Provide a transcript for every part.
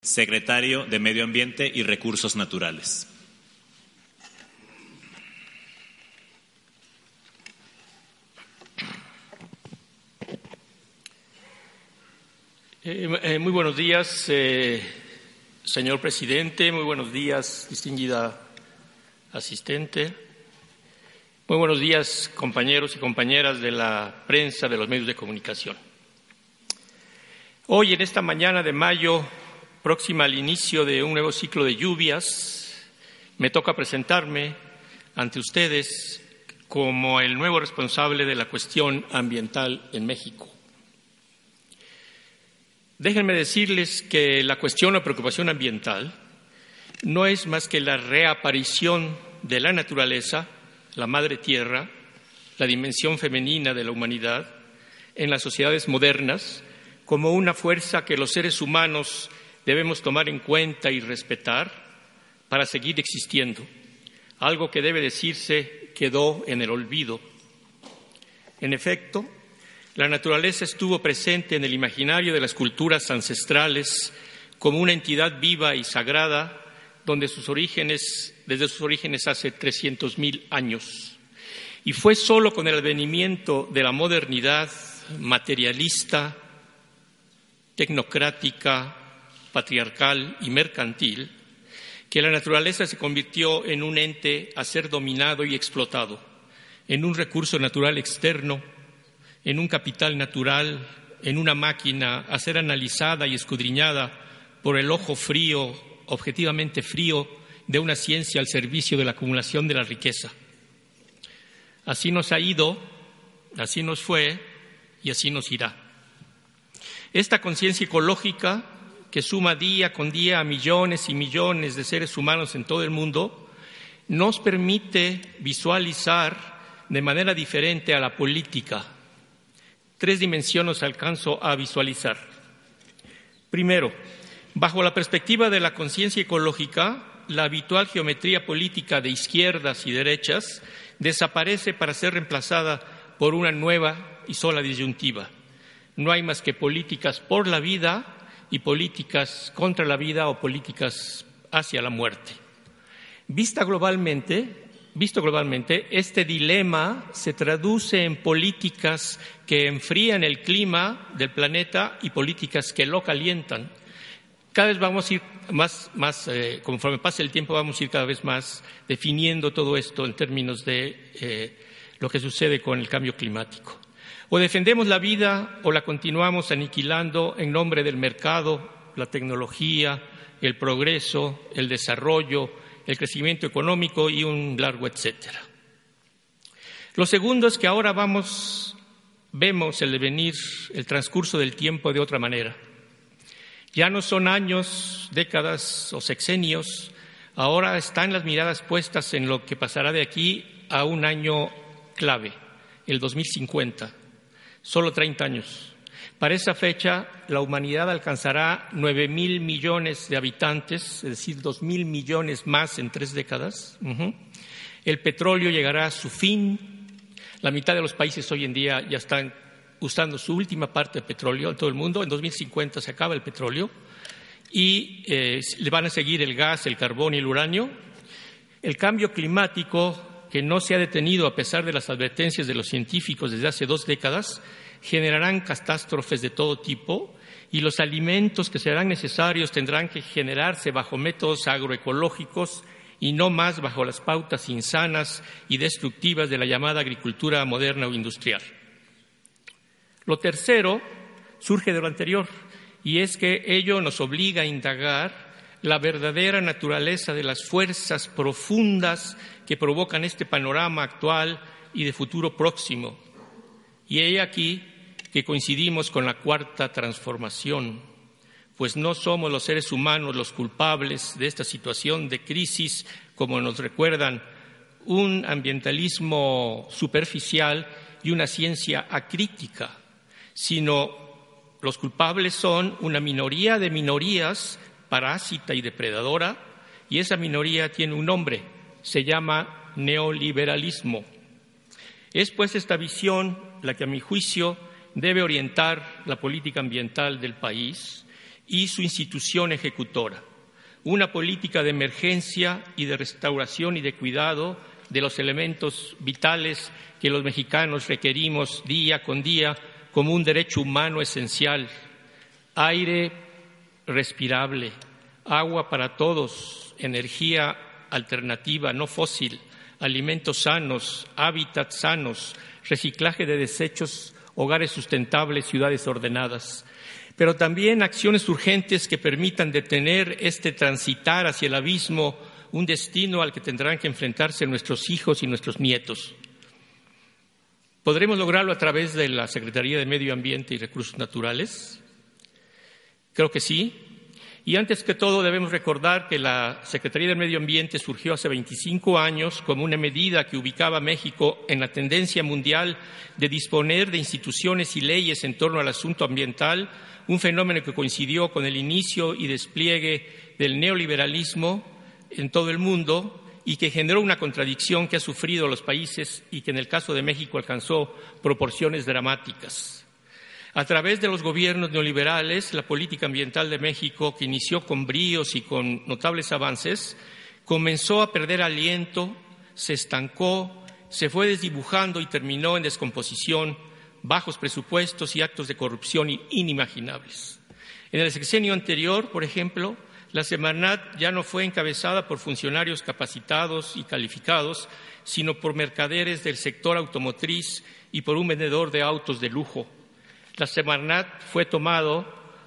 Secretario de Medio Ambiente y Recursos Naturales. Muy buenos días, señor presidente. Muy buenos días, distinguida asistente. Muy buenos días, compañeros y compañeras de la prensa, de los medios de comunicación. Hoy, en esta mañana de mayo, próxima al inicio de un nuevo ciclo de lluvias, me toca presentarme ante ustedes como el nuevo responsable de la cuestión ambiental en México. Déjenme decirles que la cuestión o preocupación ambiental no es más que la reaparición de la naturaleza, la madre tierra, la dimensión femenina de la humanidad en las sociedades modernas, como una fuerza que los seres humanos debemos tomar en cuenta y respetar para seguir existiendo. Algo que debe decirse quedó en el olvido. En efecto, la naturaleza estuvo presente en el imaginario de las culturas ancestrales como una entidad viva y sagrada desde sus orígenes hace 300,000 años. Y fue solo con el advenimiento de la modernidad materialista, tecnocrática, patriarcal y mercantil, que la naturaleza se convirtió en un ente a ser dominado y explotado, en un recurso natural externo, en un capital natural, en una máquina a ser analizada y escudriñada por el ojo frío, objetivamente frío, de una ciencia al servicio de la acumulación de la riqueza. Así nos ha ido, así nos fue y así nos irá. Esta conciencia ecológica, que suma día con día a millones y millones de seres humanos en todo el mundo, nos permite visualizar de manera diferente a la política. 3 dimensiones alcanzo a visualizar. Primero, bajo la perspectiva de la conciencia ecológica, la habitual geometría política de izquierdas y derechas desaparece para ser reemplazada por una nueva y sola disyuntiva. No hay más que políticas por la vida y políticas contra la vida o políticas hacia la muerte. Visto globalmente, este dilema se traduce en políticas que enfrían el clima del planeta y políticas que lo calientan. Cada vez vamos a ir conforme pase el tiempo, vamos a ir cada vez más definiendo todo esto en términos de lo que sucede con el cambio climático. O defendemos la vida o la continuamos aniquilando en nombre del mercado, la tecnología, el progreso, el desarrollo, el crecimiento económico y un largo etcétera. Lo segundo es que ahora vemos el devenir, el transcurso del tiempo de otra manera. Ya no son años, décadas o sexenios, ahora están las miradas puestas en lo que pasará de aquí a un año clave, el 2050. Solo 30 años. Para esa fecha, la humanidad alcanzará 9,000 millones de habitantes, es decir, 2,000 millones más en 3 décadas. El petróleo llegará a su fin. La mitad de los países hoy en día ya están usando su última parte de petróleo en todo el mundo. En 2050 se acaba el petróleo y le van a seguir el gas, el carbón y el uranio. El cambio climático, que no se ha detenido a pesar de las advertencias de los científicos desde hace 2 décadas, generarán catástrofes de todo tipo y los alimentos que serán necesarios tendrán que generarse bajo métodos agroecológicos y no más bajo las pautas insanas y destructivas de la llamada agricultura moderna o industrial. Lo tercero surge de lo anterior, y es que ello nos obliga a indagar la verdadera naturaleza de las fuerzas profundas que provocan este panorama actual y de futuro próximo. Y he aquí que coincidimos con la cuarta transformación, pues no somos los seres humanos los culpables de esta situación de crisis, como nos recuerdan un ambientalismo superficial y una ciencia acrítica, sino los culpables son una minoría de minorías parásita y depredadora, y esa minoría tiene un nombre, se llama neoliberalismo. Es pues esta visión la que, a mi juicio, debe orientar la política ambiental del país y su institución ejecutora. Una política de emergencia y de restauración y de cuidado de los elementos vitales que los mexicanos requerimos día con día como un derecho humano esencial. Aire respirable, agua para todos, energía alternativa, no fósil, alimentos sanos, hábitats sanos, reciclaje de desechos, hogares sustentables, ciudades ordenadas. Pero también acciones urgentes que permitan detener este transitar hacia el abismo, un destino al que tendrán que enfrentarse nuestros hijos y nuestros nietos. ¿Podremos lograrlo a través de la Secretaría de Medio Ambiente y Recursos Naturales? Creo que sí. Y antes que todo debemos recordar que la Secretaría de Medio Ambiente surgió hace 25 años como una medida que ubicaba a México en la tendencia mundial de disponer de instituciones y leyes en torno al asunto ambiental, un fenómeno que coincidió con el inicio y despliegue del neoliberalismo en todo el mundo y que generó una contradicción que ha sufrido los países y que en el caso de México alcanzó proporciones dramáticas. A través de los gobiernos neoliberales, la política ambiental de México, que inició con bríos y con notables avances, comenzó a perder aliento, se estancó, se fue desdibujando y terminó en descomposición, bajos presupuestos y actos de corrupción inimaginables. En el sexenio anterior, por ejemplo, la Semarnat ya no fue encabezada por funcionarios capacitados y calificados, sino por mercaderes del sector automotriz y por un vendedor de autos de lujo. La Semarnat fue tomado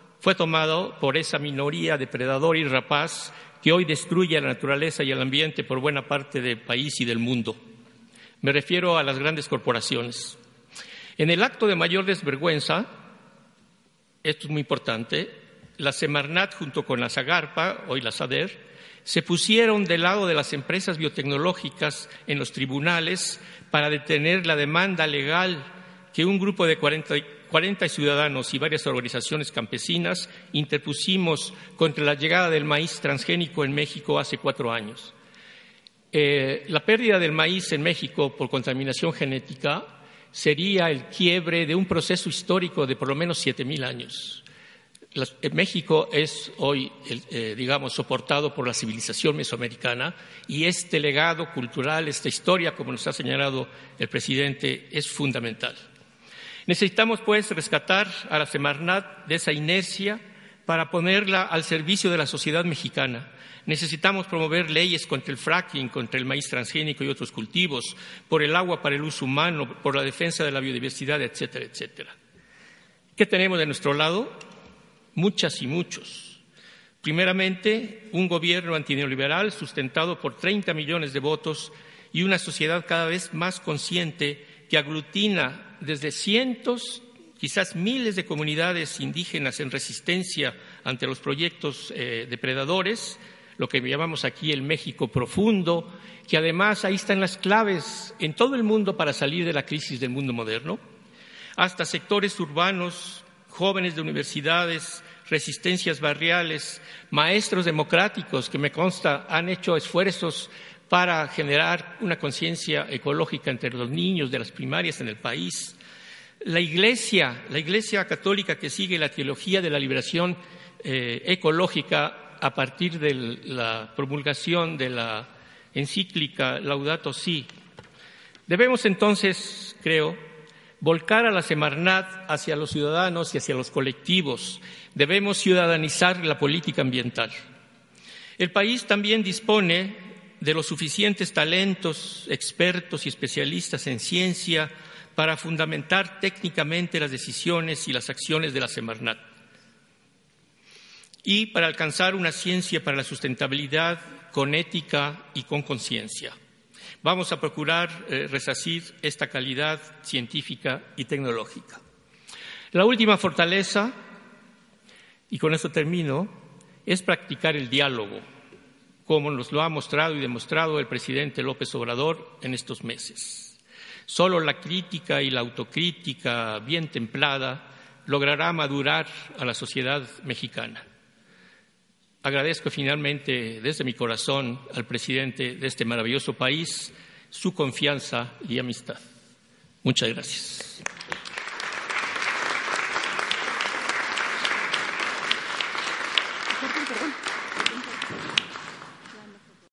por esa minoría depredadora y rapaz que hoy destruye a la naturaleza y el ambiente por buena parte del país y del mundo. Me refiero a las grandes corporaciones. En el acto de mayor desvergüenza, esto es muy importante, la Semarnat junto con la Zagarpa, hoy la SADER, se pusieron del lado de las empresas biotecnológicas en los tribunales para detener la demanda legal que un grupo de 40 ciudadanos y varias organizaciones campesinas interpusimos contra la llegada del maíz transgénico en México hace 4 años. La pérdida del maíz en México por contaminación genética sería el quiebre de un proceso histórico de por lo menos 7,000 años. México es hoy, soportado por la civilización mesoamericana y este legado cultural, esta historia, como nos ha señalado el presidente, es fundamental. Necesitamos, pues, rescatar a la Semarnat de esa inercia para ponerla al servicio de la sociedad mexicana. Necesitamos promover leyes contra el fracking, contra el maíz transgénico y otros cultivos, por el agua para el uso humano, por la defensa de la biodiversidad, etcétera, etcétera. ¿Qué tenemos de nuestro lado? Muchas y muchos. Primeramente, un gobierno antineoliberal sustentado por 30 millones de votos y una sociedad cada vez más consciente que aglutina desde cientos, quizás miles de comunidades indígenas en resistencia ante los proyectos depredadores, lo que llamamos aquí el México profundo, que además ahí están las claves en todo el mundo para salir de la crisis del mundo moderno, hasta sectores urbanos, jóvenes de universidades, resistencias barriales, maestros democráticos que me consta han hecho esfuerzos para generar una conciencia ecológica entre los niños de las primarias en el país. La Iglesia católica que sigue la teología de la liberación ecológica a partir de la promulgación de la encíclica Laudato Si. Debemos entonces, creo, volcar a la Semarnat hacia los ciudadanos y hacia los colectivos. Debemos ciudadanizar la política ambiental. El país también dispone de los suficientes talentos, expertos y especialistas en ciencia para fundamentar técnicamente las decisiones y las acciones de la Semarnat y para alcanzar una ciencia para la sustentabilidad con ética y con conciencia. Vamos a procurar resarcir esta calidad científica y tecnológica. La última fortaleza, y con esto termino, es practicar el diálogo, como nos lo ha mostrado y demostrado el presidente López Obrador en estos meses. Solo la crítica y la autocrítica bien templada logrará madurar a la sociedad mexicana. Agradezco finalmente desde mi corazón al presidente de este maravilloso país su confianza y amistad. Muchas gracias.